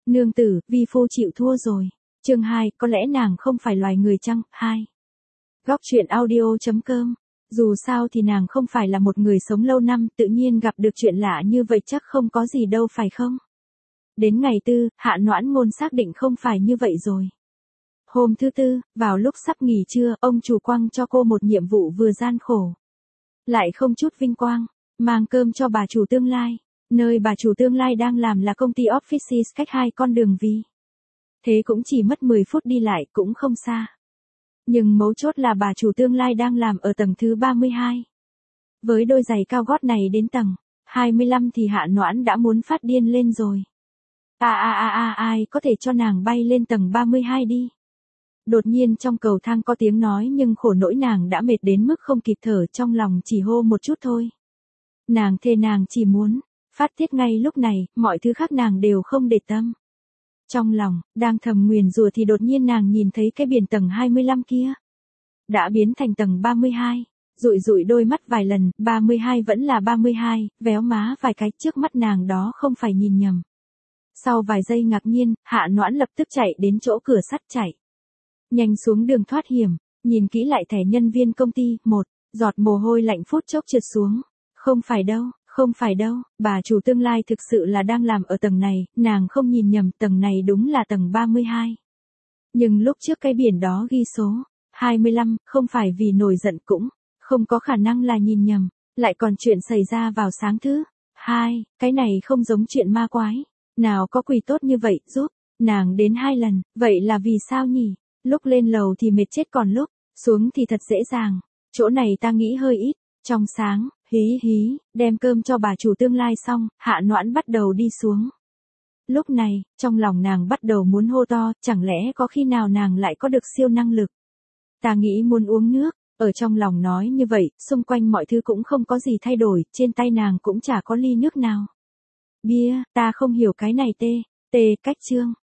Nương tử, vi phu chịu thua rồi. Chương 2, có lẽ nàng không phải loài người chăng? 2. Góc truyện audio.com. Dù sao thì nàng không phải là một người sống lâu năm, tự nhiên gặp được chuyện lạ như vậy chắc không có gì đâu phải không? Đến ngày tư, Hạ Noãn Ngôn xác định không phải như vậy rồi. Hôm thứ tư, vào lúc sắp nghỉ trưa, ông chủ quăng cho cô một nhiệm vụ vừa gian khổ, lại không chút vinh quang, mang cơm cho bà chủ tương lai. Nơi bà chủ tương lai đang làm là công ty Offices cách 2 con đường vì. Thế cũng chỉ mất 10 phút đi lại, cũng không xa. Nhưng mấu chốt là bà chủ tương lai đang làm ở tầng thứ 32. Với đôi giày cao gót này đến tầng 25 thì Hạ Noãn đã muốn phát điên lên rồi. Ai có thể cho nàng bay lên tầng 32 đi. Đột nhiên trong cầu thang có tiếng nói nhưng khổ nỗi nàng đã mệt đến mức không kịp thở, trong lòng chỉ hô một chút thôi. Nàng chỉ muốn phát tiết ngay lúc này, mọi thứ khác nàng đều không để tâm. Trong lòng, đang thầm nguyền rủa thì đột nhiên nàng nhìn thấy cái biển tầng 25 kia. Đã biến thành tầng 32, dụi đôi mắt vài lần, 32 vẫn là 32, véo má vài cái, trước mắt nàng đó không phải nhìn nhầm. Sau vài giây ngạc nhiên, Hạ Noãn lập tức chạy đến chỗ cửa sắt chạy nhanh xuống đường thoát hiểm, nhìn kỹ lại thẻ nhân viên công ty, một giọt mồ hôi lạnh phút chốc trượt xuống. Không phải đâu, bà chủ tương lai thực sự là đang làm ở tầng này, nàng không nhìn nhầm, tầng này đúng là tầng 32. Nhưng lúc trước cái biển đó ghi số 25, không phải vì nổi giận cũng không có khả năng là nhìn nhầm, lại còn chuyện xảy ra vào sáng thứ 2, cái này không giống chuyện ma quái, nào có quỷ tốt như vậy giúp nàng đến 2 lần, vậy là vì sao nhỉ? Lúc lên lầu thì mệt chết còn lúc xuống thì thật dễ dàng, chỗ này ta nghĩ hơi ít. Trong sáng, hí, đem cơm cho bà chủ tương lai xong, Hạ Noãn bắt đầu đi xuống. Lúc này, trong lòng nàng bắt đầu muốn hô to, chẳng lẽ có khi nào nàng lại có được siêu năng lực? Ta nghĩ muốn uống nước, ở trong lòng nói như vậy, xung quanh mọi thứ cũng không có gì thay đổi, trên tay nàng cũng chả có ly nước nào. Bia, ta không hiểu cái này cách chương.